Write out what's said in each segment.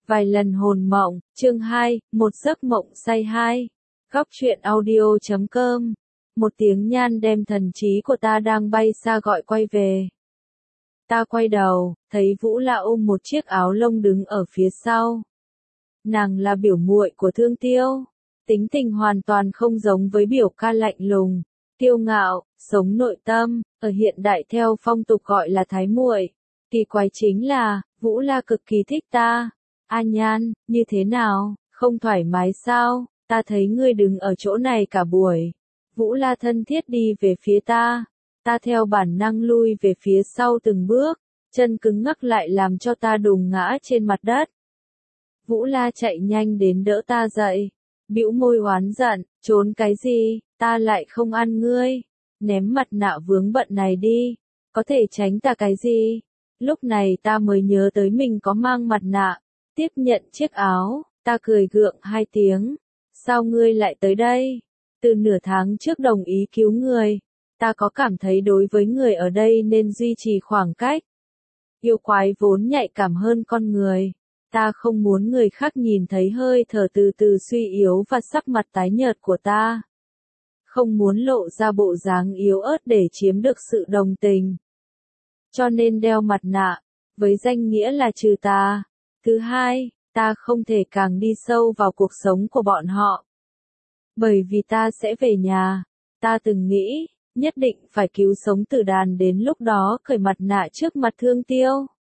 Vài lần hồn mộng, chương 2, một giấc mộng say 2. Góc truyện audio.com. Một tiếng nhan đem thần trí của ta đang bay xa gọi quay về. Ta quay đầu, thấy Vũ La ôm một chiếc áo lông đứng ở phía sau. Nàng là biểu muội của Thương Tiêu. Tính tình hoàn toàn không giống với biểu ca lạnh lùng, kiêu ngạo, sống nội tâm, ở hiện đại theo phong tục gọi là thái muội. Kỳ quái chính là, Vũ La cực kỳ thích ta. A Nhan, như thế nào, không thoải mái sao, ta thấy ngươi đứng ở chỗ này cả buổi. Vũ La thân thiết đi về phía ta. Ta theo bản năng lui về phía sau từng bước, chân cứng ngắc lại làm cho ta đùng ngã trên mặt đất. Vũ La chạy nhanh đến đỡ ta dậy, bĩu môi oán giận, trốn cái gì, ta lại không ăn ngươi, ném mặt nạ vướng bận này đi, có thể tránh ta cái gì. Lúc này ta mới nhớ tới mình có mang mặt nạ, tiếp nhận chiếc áo, ta cười gượng 2 tiếng, sao ngươi lại tới đây? Từ nửa tháng trước đồng ý cứu người, ta có cảm thấy đối với người ở đây nên duy trì khoảng cách. Yêu quái vốn nhạy cảm hơn con người, ta không muốn người khác nhìn thấy hơi thở từ từ suy yếu và sắc mặt tái nhợt của ta. Không muốn lộ ra bộ dáng yếu ớt để chiếm được sự đồng tình. Cho nên đeo mặt nạ, với danh nghĩa là trừ tà. Thứ hai, ta không thể càng đi sâu vào cuộc sống của bọn họ. Bởi vì ta sẽ về nhà, ta từng nghĩ, nhất định phải cứu sống Tử Đàn đến lúc đó cởi mặt nạ trước mặt Thương Tiêu.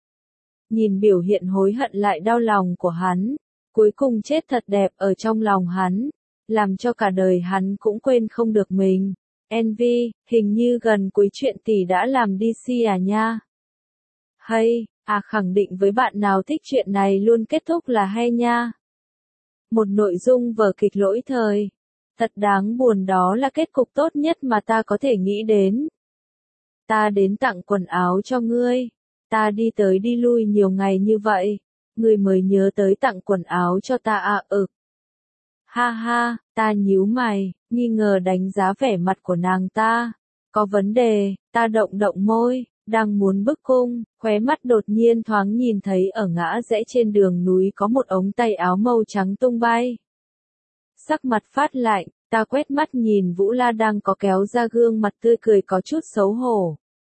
Nhìn biểu hiện hối hận lại đau lòng của hắn, cuối cùng chết thật đẹp ở trong lòng hắn, làm cho cả đời hắn cũng quên không được mình. Envy, hình như gần cuối chuyện tỷ đã làm DC à nha. Hay, khẳng định với bạn nào thích chuyện này luôn kết thúc là hay nha. Một nội dung vở kịch lỗi thời. Thật đáng buồn, đó là kết cục tốt nhất mà ta có thể nghĩ đến. Ta đến tặng quần áo cho ngươi. Ta đi tới đi lui nhiều ngày như vậy, ngươi mới nhớ tới tặng quần áo cho ta à? Ha ha, ta nhíu mày, nghi ngờ đánh giá vẻ mặt của nàng ta. Có vấn đề, ta động động môi, đang muốn bức cung, khóe mắt đột nhiên thoáng nhìn thấy ở ngã rẽ trên đường núi có một ống tay áo màu trắng tung bay. Sắc mặt phát lạnh, ta quét mắt nhìn Vũ La đang có kéo ra gương mặt tươi cười có chút xấu hổ.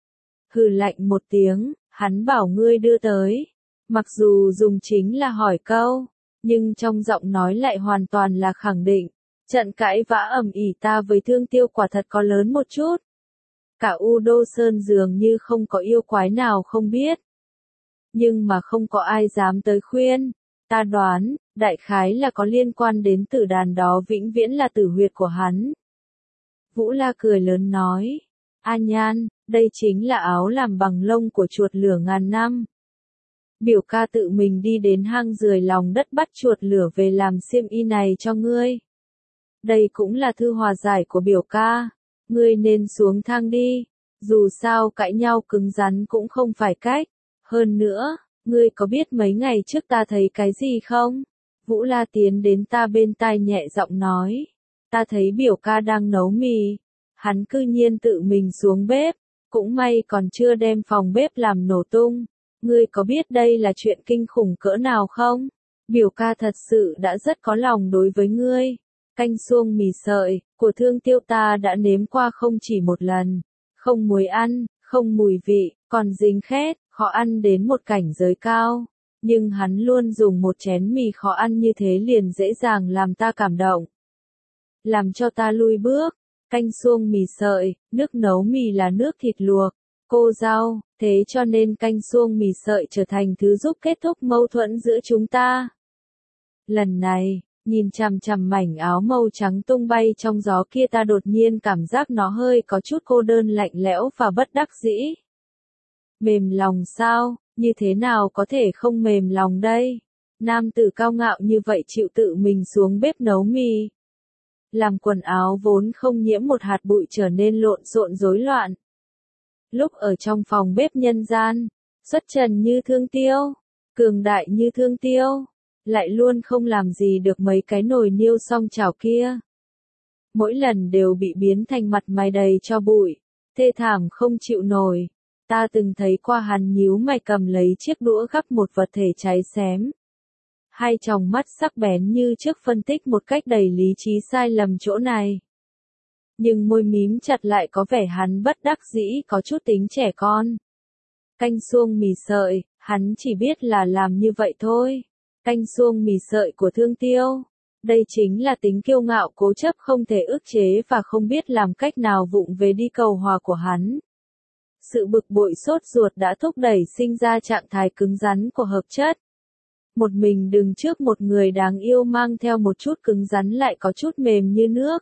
Hừ lạnh một tiếng, hắn bảo ngươi đưa tới. Mặc dù dùng chính là hỏi câu, nhưng trong giọng nói lại hoàn toàn là khẳng định. Trận cãi vã ầm ĩ ta với Thương Tiêu quả thật có lớn một chút. Cả U Đô Sơn dường như không có yêu quái nào không biết. Nhưng mà không có ai dám tới khuyên. Ta đoán, đại khái là có liên quan đến Tử Đàn đó vĩnh viễn là tử huyệt của hắn. Vũ La cười lớn nói. A Nhan, đây chính là áo làm bằng lông của chuột lửa ngàn năm. Biểu ca tự mình đi đến hang rười lòng đất bắt chuột lửa về làm xiêm y này cho ngươi. Đây cũng là thư hòa giải của biểu ca. Ngươi nên xuống thang đi. Dù sao cãi nhau cứng rắn cũng không phải cách. Hơn nữa, ngươi có biết mấy ngày trước ta thấy cái gì không? Vũ La tiến đến ta bên tai nhẹ giọng nói. Ta thấy biểu ca đang nấu mì. Hắn cư nhiên tự mình xuống bếp. Cũng may còn chưa đem phòng bếp làm nổ tung. Ngươi có biết đây là chuyện kinh khủng cỡ nào không? Biểu ca thật sự đã rất có lòng đối với ngươi. Canh suông mì sợi của Thương Tiêu ta đã nếm qua không chỉ một lần. Không muối ăn, không mùi vị, còn dính khét, khó ăn đến một cảnh giới cao. Nhưng hắn luôn dùng một chén mì khó ăn như thế liền dễ dàng làm ta cảm động. Làm cho ta lui bước. Canh suông mì sợi, nước nấu mì là nước thịt luộc, cô rau, thế cho nên canh suông mì sợi trở thành thứ giúp kết thúc mâu thuẫn giữa chúng ta. Lần này, nhìn chằm chằm mảnh áo màu trắng tung bay trong gió kia ta đột nhiên cảm giác nó hơi có chút cô đơn lạnh lẽo và bất đắc dĩ. Mềm lòng sao, như thế nào có thể không mềm lòng đây? Nam tử cao ngạo như vậy chịu tự mình xuống bếp nấu mì. Làm quần áo vốn không nhiễm một hạt bụi trở nên lộn xộn rối loạn. Lúc ở trong phòng bếp nhân gian, xuất trần như Thương Tiêu, cường đại như Thương Tiêu, lại luôn không làm gì được mấy cái nồi niêu song chảo kia. Mỗi lần đều bị biến thành mặt mày đầy cho bụi, thê thảm không chịu nổi. Ta từng thấy qua hắn nhíu mày cầm lấy chiếc đũa gắp một vật thể cháy xém. hai tròng mắt sắc bén như trước phân tích một cách đầy lý trí sai lầm chỗ này. Nhưng môi mím chặt lại có vẻ hắn bất đắc dĩ có chút tính trẻ con. Canh suông mì sợi, hắn chỉ biết là làm như vậy thôi. Canh suông mì sợi của Thương Tiêu. Đây chính là tính kiêu ngạo cố chấp không thể ức chế và không biết làm cách nào vụng về đi cầu hòa của hắn. Sự bực bội sốt ruột đã thúc đẩy sinh ra trạng thái cứng rắn của hợp chất. Một mình đứng trước một người đáng yêu mang theo một chút cứng rắn lại có chút mềm như nước.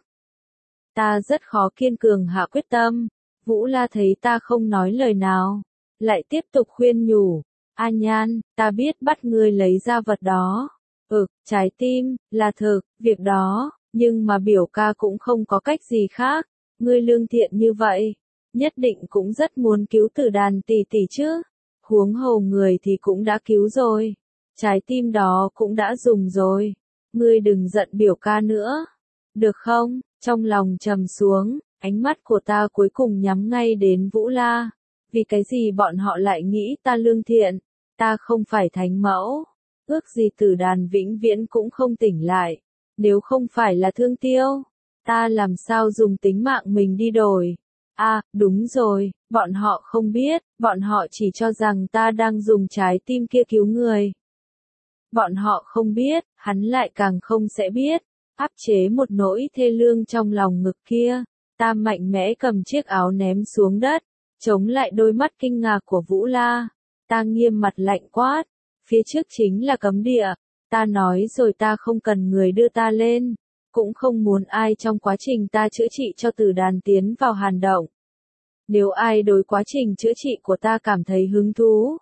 Ta rất khó kiên cường hạ quyết tâm. Vũ La thấy ta không nói lời nào, lại tiếp tục khuyên nhủ. A Nhan, ta biết bắt ngươi lấy ra vật đó. Trái tim, là thực, việc đó, nhưng mà biểu ca cũng không có cách gì khác. Ngươi lương thiện như vậy, nhất định cũng rất muốn cứu Tử Đàn tỷ tỷ chứ. Huống hồ người thì cũng đã cứu rồi. Trái tim đó cũng đã dùng rồi. Ngươi đừng giận biểu ca nữa. Được không? Trong lòng trầm xuống, ánh mắt của ta cuối cùng nhắm ngay đến Vũ La. Vì cái gì bọn họ lại nghĩ ta lương thiện? Ta không phải thánh mẫu. Ước gì Tử Đàn vĩnh viễn cũng không tỉnh lại. Nếu không phải là Thương Tiêu, ta làm sao dùng tính mạng mình đi đổi? Đúng rồi, bọn họ không biết, bọn họ chỉ cho rằng ta đang dùng trái tim kia cứu người. Bọn họ không biết, hắn lại càng không sẽ biết. Áp chế một nỗi thê lương trong lòng ngực kia, ta mạnh mẽ cầm chiếc áo ném xuống đất, chống lại đôi mắt kinh ngạc của Vũ La. Ta nghiêm mặt lạnh quát, phía trước chính là cấm địa, ta nói rồi ta không cần người đưa ta lên, cũng không muốn ai trong quá trình ta chữa trị cho Tử Đàn tiến vào hàn động. Nếu ai đối quá trình chữa trị của ta cảm thấy hứng thú,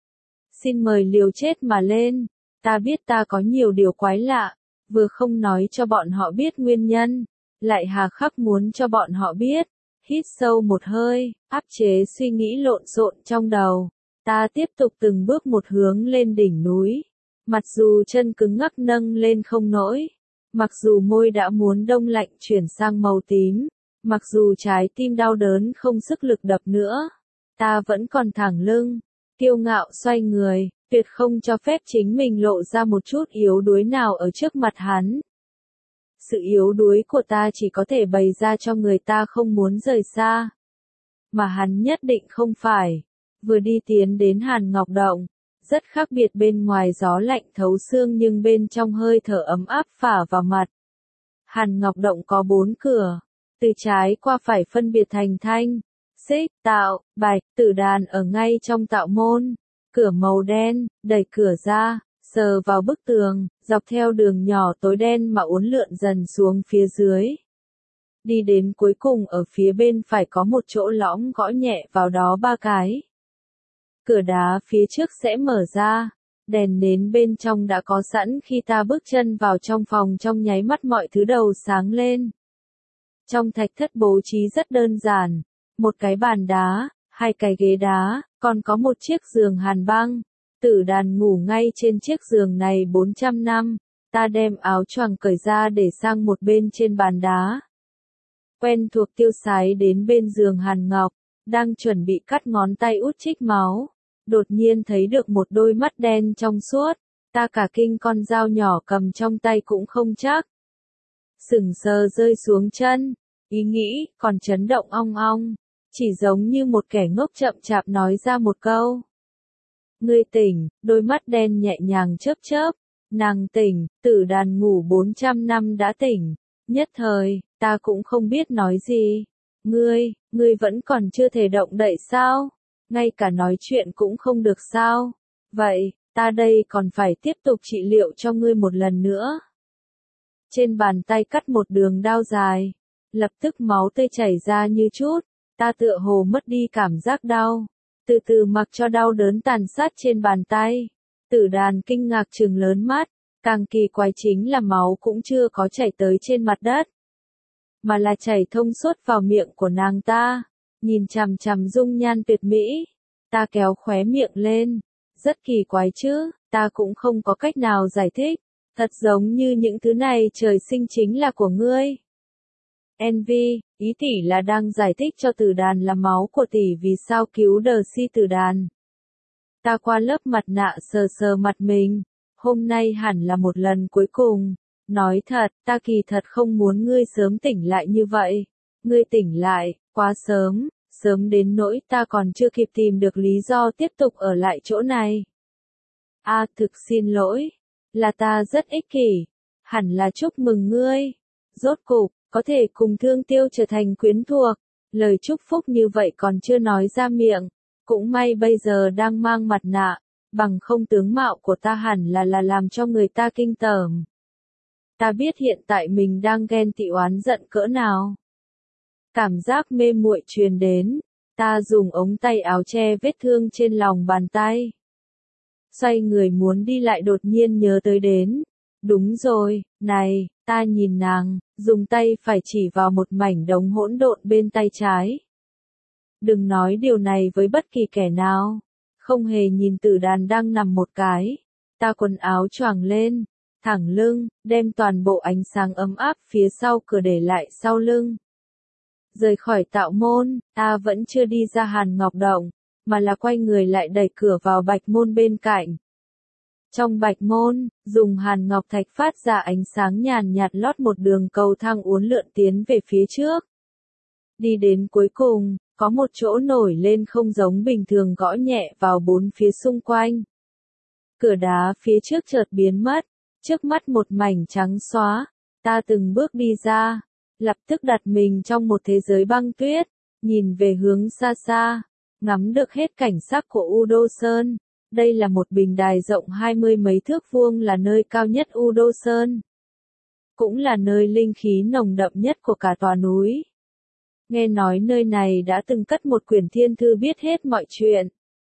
xin mời liều chết mà lên. Ta biết ta có nhiều điều quái lạ, vừa không nói cho bọn họ biết nguyên nhân, lại hà khắc muốn cho bọn họ biết. Hít sâu một hơi, áp chế suy nghĩ lộn xộn trong đầu. Ta tiếp tục từng bước một hướng lên đỉnh núi. Mặc dù chân cứng ngắc nâng lên không nổi, mặc dù môi đã muốn đông lạnh chuyển sang màu tím, mặc dù trái tim đau đớn không sức lực đập nữa, ta vẫn còn thẳng lưng, kiêu ngạo xoay người, tuyệt không cho phép chính mình lộ ra một chút yếu đuối nào ở trước mặt hắn. Sự yếu đuối của ta chỉ có thể bày ra cho người ta không muốn rời xa. Mà hắn nhất định không phải. Vừa đi tiến đến Hàn Ngọc Động, rất khác biệt, bên ngoài gió lạnh thấu xương nhưng bên trong hơi thở ấm áp phả vào mặt. Hàn Ngọc Động có 4 cửa, từ trái qua phải phân biệt thành Thanh, Xích, Tạo, Bạch. Tử Đàn ở ngay trong Tạo môn, cửa màu đen, đẩy cửa ra, sờ vào bức tường, dọc theo đường nhỏ tối đen mà uốn lượn dần xuống phía dưới. Đi đến cuối cùng ở phía bên phải có một chỗ lõm, gõ nhẹ vào đó 3 cái. Cửa đá phía trước sẽ mở ra, đèn nến bên trong đã có sẵn khi ta bước chân vào trong phòng, trong nháy mắt mọi thứ đầu sáng lên. Trong thạch thất bố trí rất đơn giản, một cái bàn đá, 2 cái ghế đá, còn có một chiếc giường hàn băng. Tử Đàn ngủ ngay trên chiếc giường này 400 năm, ta đem áo choàng cởi ra để sang một bên trên bàn đá. Quen thuộc tiêu sái đến bên giường Hàn Ngọc, đang chuẩn bị cắt ngón tay út trích máu, đột nhiên thấy được một đôi mắt đen trong suốt, ta cả kinh, con dao nhỏ cầm trong tay cũng không chắc. Sừng sờ rơi xuống chân, ý nghĩ còn chấn động ong ong, chỉ giống như một kẻ ngốc chậm chạp nói ra một câu. Ngươi tỉnh, đôi mắt đen nhẹ nhàng chớp chớp, nàng tỉnh, Tử Đàn ngủ 400 năm đã tỉnh, nhất thời, ta cũng không biết nói gì. Ngươi vẫn còn chưa thể động đậy sao? Ngay cả nói chuyện cũng không được sao? Vậy, ta đây còn phải tiếp tục trị liệu cho ngươi một lần nữa. Trên bàn tay cắt một đường đao dài, lập tức máu tươi chảy ra như chút, ta tựa hồ mất đi cảm giác đau, từ từ mặc cho đau đớn tàn sát trên bàn tay. Tử Đàn kinh ngạc trừng lớn mắt, càng kỳ quái chính là máu cũng chưa có chảy tới trên mặt đất, mà là chảy thông suốt vào miệng của nàng ta. Nhìn chằm chằm dung nhan tuyệt mỹ, ta kéo khóe miệng lên, rất kỳ quái chứ, ta cũng không có cách nào giải thích, thật giống như những thứ này trời sinh chính là của ngươi. Envy, ý tỷ là đang giải thích cho Tử Đàn là máu của tỷ vì sao cứu Đờ Si Tử Đàn. Ta qua lớp mặt nạ sờ sờ mặt mình, hôm nay hẳn là một lần cuối cùng. Nói thật, ta kỳ thật không muốn ngươi sớm tỉnh lại như vậy. Ngươi tỉnh lại, quá sớm, sớm đến nỗi ta còn chưa kịp tìm được lý do tiếp tục ở lại chỗ này. Thực xin lỗi, là ta rất ích kỷ, hẳn là chúc mừng ngươi. Rốt cục, có thể cùng Thương Tiêu trở thành quyến thuộc, lời chúc phúc như vậy còn chưa nói ra miệng, cũng may bây giờ đang mang mặt nạ, bằng không tướng mạo của ta hẳn là làm cho người ta kinh tởm. Ta biết hiện tại mình đang ghen tị oán giận cỡ nào. Cảm giác mê muội truyền đến, ta dùng ống tay áo che vết thương trên lòng bàn tay. Xoay người muốn đi lại đột nhiên nhớ tới đến. Đúng rồi, này, ta nhìn nàng, dùng tay phải chỉ vào một mảnh đống hỗn độn bên tay trái. Đừng nói điều này với bất kỳ kẻ nào. Không hề nhìn Tử Đàn đang nằm một cái. Ta quần áo choàng lên, thẳng lưng, đem toàn bộ ánh sáng ấm áp phía sau cửa để lại sau lưng. Rời khỏi tạo môn, ta vẫn chưa đi ra Hàn Ngọc Động, mà là quay người lại đẩy cửa vào bạch môn bên cạnh. Trong bạch môn, dùng hàn ngọc thạch phát ra ánh sáng nhàn nhạt lót một đường cầu thang uốn lượn tiến về phía trước. Đi đến cuối cùng, có một chỗ nổi lên không giống bình thường gõ nhẹ vào bốn phía xung quanh. Cửa đá phía trước chợt biến mất, trước mắt một mảnh trắng xóa, ta từng bước đi ra, lập tức đặt mình trong một thế giới băng tuyết, nhìn về hướng xa xa, ngắm được hết cảnh sắc của U Đô Sơn. Đây là một bình đài rộng 20 mấy thước vuông là nơi cao nhất U Đô Sơn. Cũng là nơi linh khí nồng đậm nhất của cả tòa núi. Nghe nói nơi này đã từng cất một quyển thiên thư biết hết mọi chuyện.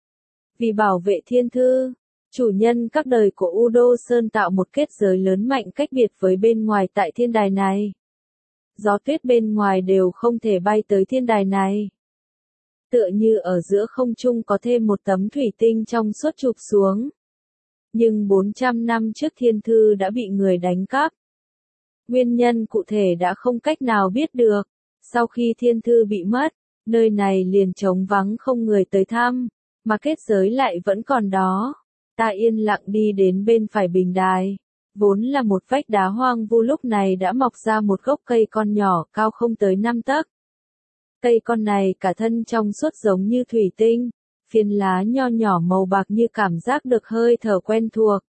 Vì bảo vệ thiên thư, chủ nhân các đời của U Đô Sơn tạo một kết giới lớn mạnh cách biệt với bên ngoài tại thiên đài này. Gió tuyết bên ngoài đều không thể bay tới thiên đài này. Tựa như ở giữa không trung có thêm một tấm thủy tinh trong suốt chụp xuống. Nhưng 400 năm trước thiên thư đã bị người đánh cắp. Nguyên nhân cụ thể đã không cách nào biết được. Sau khi thiên thư bị mất, nơi này liền trống vắng không người tới thăm, mà kết giới lại vẫn còn đó. Ta yên lặng đi đến bên phải bình đài. Vốn là một vách đá hoang vu lúc này đã mọc ra một gốc cây con nhỏ cao không tới 5 tấc. Cây con này cả thân trong suốt giống như thủy tinh, phiến lá nho nhỏ màu bạc như cảm giác được hơi thở quen thuộc.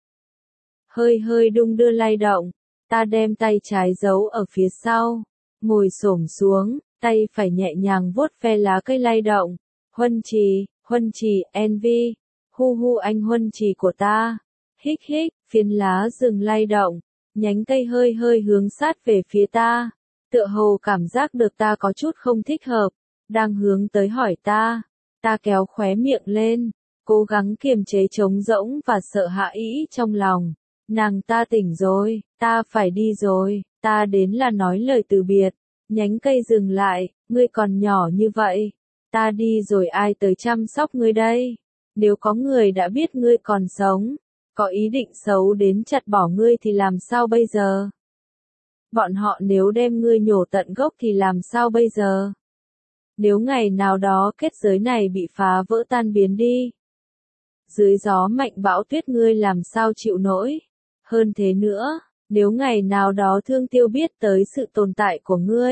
Hơi hơi đung đưa lay động, ta đem tay trái giấu ở phía sau, ngồi xổm xuống, tay phải nhẹ nhàng vuốt ve lá cây lay động. Huân trì, envy, hu hu anh huân trì của ta. Hích hích, phiến lá dừng lay động, nhánh cây hơi hơi hướng sát về phía ta. Tựa hồ cảm giác được ta có chút không thích hợp, đang hướng tới hỏi ta. Ta kéo khóe miệng lên, cố gắng kiềm chế trống rỗng và sợ hãi trong lòng. Nàng ta tỉnh rồi, ta phải đi rồi, ta đến là nói lời từ biệt. Nhánh cây dừng lại, ngươi còn nhỏ như vậy. Ta đi rồi ai tới chăm sóc ngươi đây? Nếu có người đã biết ngươi còn sống, có ý định xấu đến chặt bỏ ngươi thì làm sao bây giờ? Bọn họ nếu đem ngươi nhổ tận gốc thì làm sao bây giờ? Nếu ngày nào đó kết giới này bị phá vỡ tan biến đi. Dưới gió mạnh bão tuyết ngươi làm sao chịu nổi? Hơn thế nữa, nếu ngày nào đó Thương Tiêu biết tới sự tồn tại của ngươi.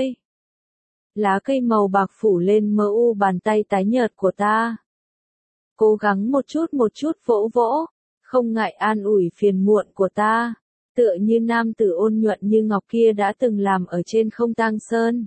Lá cây màu bạc phủ lên mờ u bàn tay tái nhợt của ta. Cố gắng một chút vỗ vỗ, không ngại an ủi phiền muộn của ta. Tựa như nam tử ôn nhuận như ngọc kia đã từng làm ở trên Không Tang Sơn.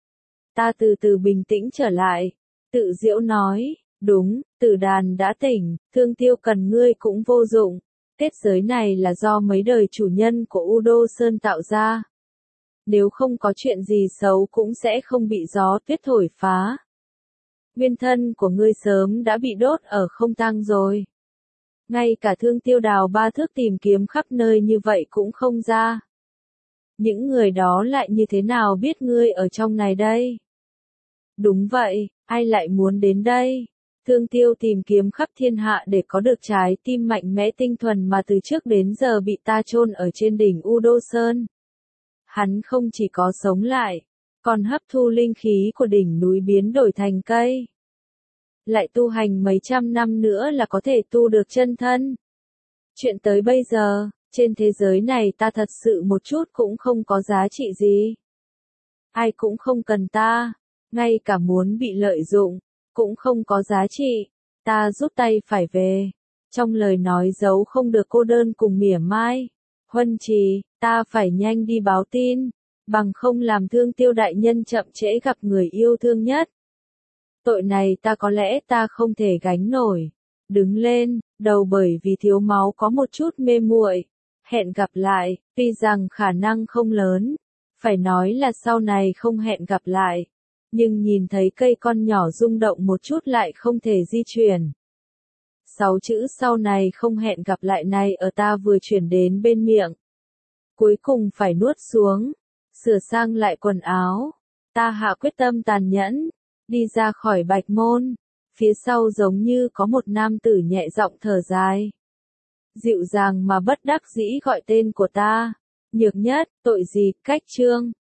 Ta từ từ bình tĩnh trở lại, tự giễu nói, đúng, Tử Đàn đã tỉnh, Thương Tiêu cần ngươi cũng vô dụng. Kết giới này là do mấy đời chủ nhân của U Đô Sơn tạo ra. Nếu không có chuyện gì xấu cũng sẽ không bị gió tuyết thổi phá. Nguyên thân của ngươi sớm đã bị đốt ở Không Tang rồi. Ngay cả Thương Tiêu đào 3 thước tìm kiếm khắp nơi như vậy cũng không ra. Những người đó lại như thế nào biết ngươi ở trong này đây? Đúng vậy, ai lại muốn đến đây? Thương Tiêu tìm kiếm khắp thiên hạ để có được trái tim mạnh mẽ tinh thuần mà từ trước đến giờ bị ta chôn ở trên đỉnh U Đô Sơn. Hắn không chỉ có sống lại, còn hấp thu linh khí của đỉnh núi biến đổi thành cây. Lại tu hành mấy trăm năm nữa là có thể tu được chân thân. Chuyện tới bây giờ, trên thế giới này ta thật sự một chút cũng không có giá trị gì. Ai cũng không cần ta, ngay cả muốn bị lợi dụng, cũng không có giá trị. Ta rút tay phải về. Trong lời nói giấu không được cô đơn cùng mỉa mai. Huân Trì, ta phải nhanh đi báo tin, bằng không làm Thương Tiêu đại nhân chậm trễ gặp người yêu thương nhất. Tội này có lẽ ta không thể gánh nổi. Đứng lên, đầu bởi vì thiếu máu có một chút mê muội. Hẹn gặp lại, tuy rằng khả năng không lớn, phải nói là sau này không hẹn gặp lại. Nhưng nhìn thấy cây con nhỏ rung động một chút lại không thể di chuyển. 6 chữ sau này không hẹn gặp lại này ở ta vừa chuyển đến bên miệng. Cuối cùng phải nuốt xuống, sửa sang lại quần áo. Ta hạ quyết tâm tàn nhẫn, đi ra khỏi bạch môn. Phía sau giống như có một nam tử nhẹ giọng thở dài. Dịu dàng mà bất đắc dĩ gọi tên của ta. Nhược Nhất, tội gì, Cách Trương.